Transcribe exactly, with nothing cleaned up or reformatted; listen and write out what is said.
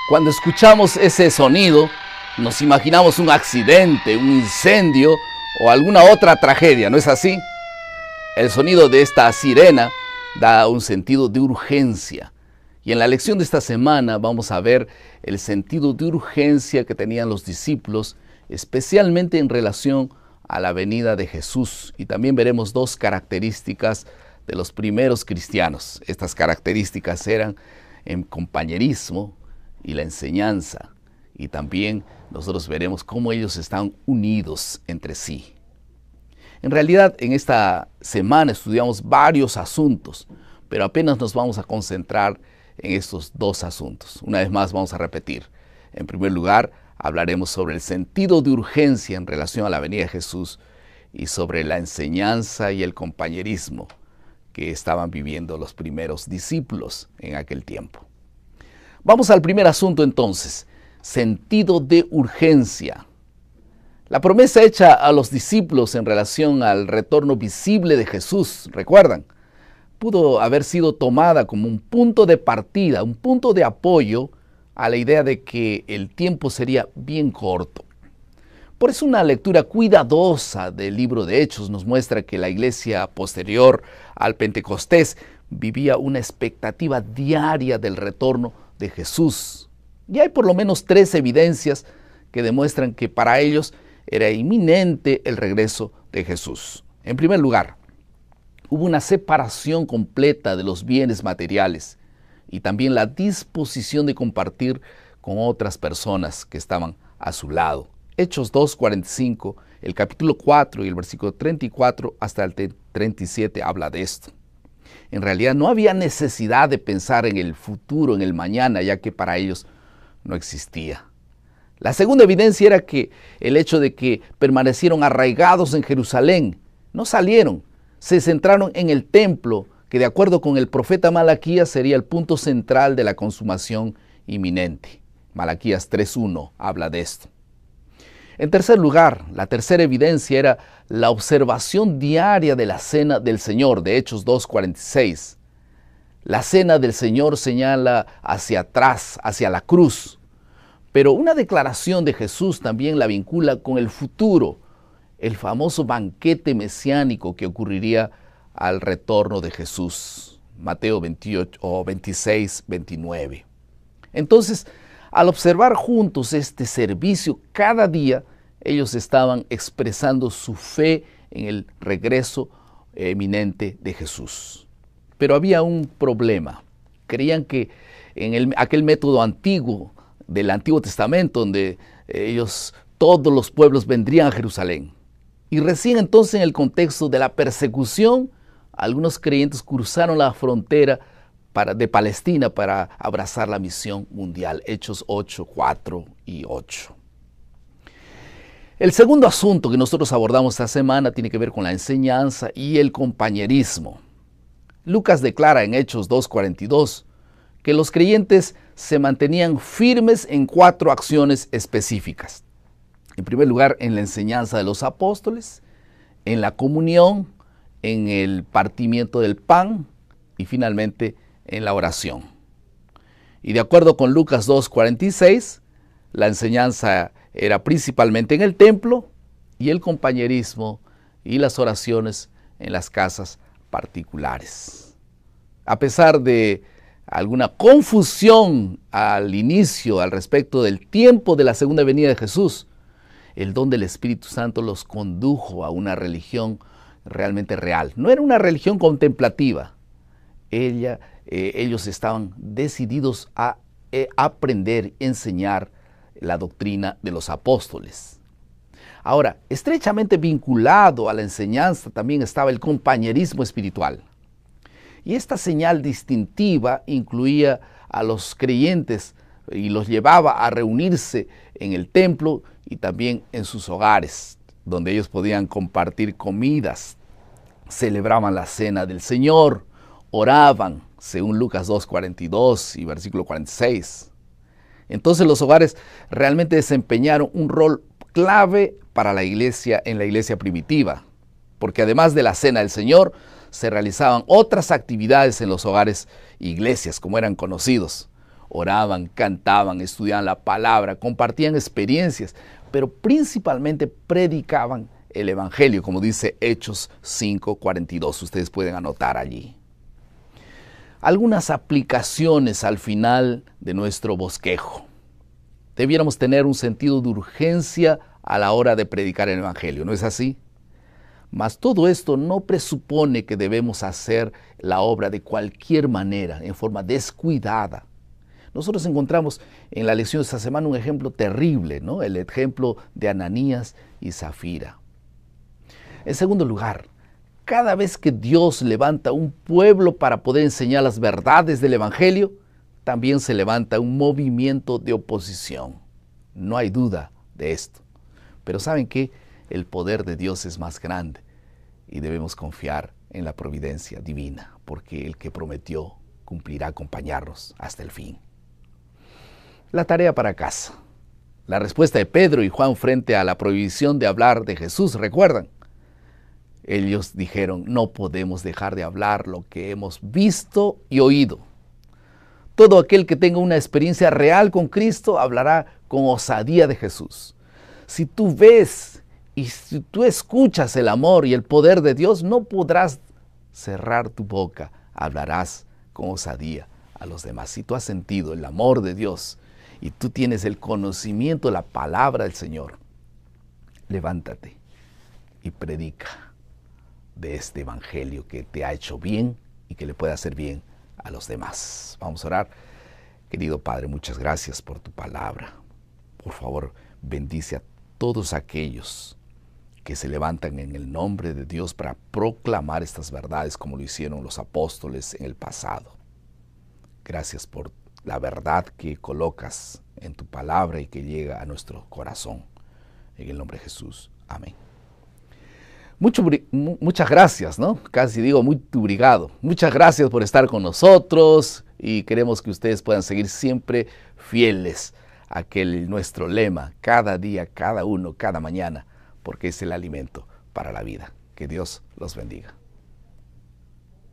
Cuando escuchamos ese sonido, nos imaginamos un accidente, un incendio o alguna otra tragedia, ¿no es así? El sonido de esta sirena da un sentido de urgencia. Y en la lección de esta semana vamos a ver el sentido de urgencia que tenían los discípulos, especialmente en relación a la venida de Jesús. Y también veremos dos características de los primeros cristianos. Estas características eran el compañerismo y la enseñanza. Y también nosotros veremos cómo ellos están unidos entre sí. En realidad, en esta semana estudiamos varios asuntos, pero apenas nos vamos a concentrar en estos dos asuntos. Una vez más vamos a repetir. En primer lugar, hablaremos sobre el sentido de urgencia en relación a la venida de Jesús y sobre la enseñanza y el compañerismo que estaban viviendo los primeros discípulos en aquel tiempo. Vamos al primer asunto entonces, sentido de urgencia. La promesa hecha a los discípulos en relación al retorno visible de Jesús, ¿recuerdan? Pudo haber sido tomada como un punto de partida, un punto de apoyo a la idea de que el tiempo sería bien corto. Por eso una lectura cuidadosa del libro de Hechos nos muestra que la iglesia posterior al Pentecostés vivía una expectativa diaria del retorno de Jesús. Y hay por lo menos tres evidencias que demuestran que para ellos era inminente el regreso de Jesús. En primer lugar, hubo una separación completa de los bienes materiales y también la disposición de compartir con otras personas que estaban a su lado. Hechos dos, cuarenta y cinco, el capítulo cuatro y el versículo treinta y cuatro hasta el treinta y siete habla de esto. En realidad no había necesidad de pensar en el futuro, en el mañana, ya que para ellos no existía. La segunda evidencia era que el hecho de que permanecieron arraigados en Jerusalén, no salieron, se centraron en el templo, que de acuerdo con el profeta Malaquías sería el punto central de la consumación inminente. Malaquías tres uno habla de esto. En tercer lugar, la tercera evidencia era la observación diaria de la cena del Señor, de Hechos dos cuarenta y seis. La cena del Señor señala hacia atrás, hacia la cruz. Pero una declaración de Jesús también la vincula con el futuro, el famoso banquete mesiánico que ocurriría al retorno de Jesús. Mateo veintiocho, o veintiséis, veintinueve. Entonces, al observar juntos este servicio cada día, ellos estaban expresando su fe en el regreso eminente de Jesús. Pero había un problema. Creían que en el, aquel método antiguo del Antiguo Testamento, donde ellos, todos los pueblos vendrían a Jerusalén. Y recién entonces en el contexto de la persecución, algunos creyentes cruzaron la frontera para, de Palestina para abrazar la misión mundial. Hechos ocho, cuatro y ocho. El segundo asunto que nosotros abordamos esta semana tiene que ver con la enseñanza y el compañerismo. Lucas declara en Hechos dos cuarenta y dos que los creyentes se mantenían firmes en cuatro acciones específicas. En primer lugar, en la enseñanza de los apóstoles, en la comunión, en el partimiento del pan y finalmente en la oración. Y de acuerdo con Lucas dos cuarenta y seis, la enseñanza era principalmente en el templo y el compañerismo y las oraciones en las casas particulares. A pesar de alguna confusión al inicio al respecto del tiempo de la segunda venida de Jesús, el don del Espíritu Santo los condujo a una religión realmente real. No era una religión contemplativa. Ella, eh, ellos estaban decididos a eh, aprender, enseñar la doctrina de los apóstoles. Ahora, estrechamente vinculado a la enseñanza también estaba el compañerismo espiritual. Y esta señal distintiva incluía a los creyentes y los llevaba a reunirse en el templo y también en sus hogares, donde ellos podían compartir comidas, celebraban la cena del Señor, oraban, según Lucas dos cuarenta y dos y versículo cuarenta y seis. Entonces los hogares realmente desempeñaron un rol clave para la iglesia en la iglesia primitiva, porque además de la cena del Señor, se realizaban otras actividades en los hogares iglesias, como eran conocidos. oraban, cantaban, estudiaban la palabra, compartían experiencias, pero principalmente predicaban el Evangelio, como dice Hechos cinco cuarenta y dos. Ustedes pueden anotar allí. Algunas aplicaciones al final de nuestro bosquejo. Debiéramos tener un sentido de urgencia a la hora de predicar el Evangelio, ¿no es así? Mas todo esto no presupone que debemos hacer la obra de cualquier manera, en forma descuidada. Nosotros encontramos en la lección de esta semana un ejemplo terrible, ¿no? El ejemplo de Ananías y Zafira. En segundo lugar, cada vez que Dios levanta un pueblo para poder enseñar las verdades del Evangelio, también se levanta un movimiento de oposición. No hay duda de esto. Pero ¿saben qué? El poder de Dios es más grande y debemos confiar en la providencia divina, porque el que prometió cumplirá acompañarnos hasta el fin. La tarea para casa. La respuesta de Pedro y Juan frente a la prohibición de hablar de Jesús, ¿recuerdan? Ellos dijeron, no podemos dejar de hablar lo que hemos visto y oído. Todo aquel que tenga una experiencia real con Cristo hablará con osadía de Jesús. Si tú ves y si tú escuchas el amor y el poder de Dios, no podrás cerrar tu boca, hablarás con osadía a los demás. Si tú has sentido el amor de Dios y tú tienes el conocimiento de la palabra del Señor, levántate y predica de este evangelio que te ha hecho bien y que le puede hacer bien a los demás. Vamos a orar. Querido Padre, muchas gracias por tu palabra. Por favor, bendice a todos aquellos que se levantan en el nombre de Dios para proclamar estas verdades como lo hicieron los apóstoles en el pasado. Gracias por la verdad que colocas en tu palabra y que llega a nuestro corazón. En el nombre de Jesús. Amén. Mucho, muchas gracias, ¿no? Casi digo muy obrigado. Muchas gracias por estar con nosotros y queremos que ustedes puedan seguir siempre fieles a aquel nuestro lema, cada día, cada uno, cada mañana, porque es el alimento para la vida. Que Dios los bendiga.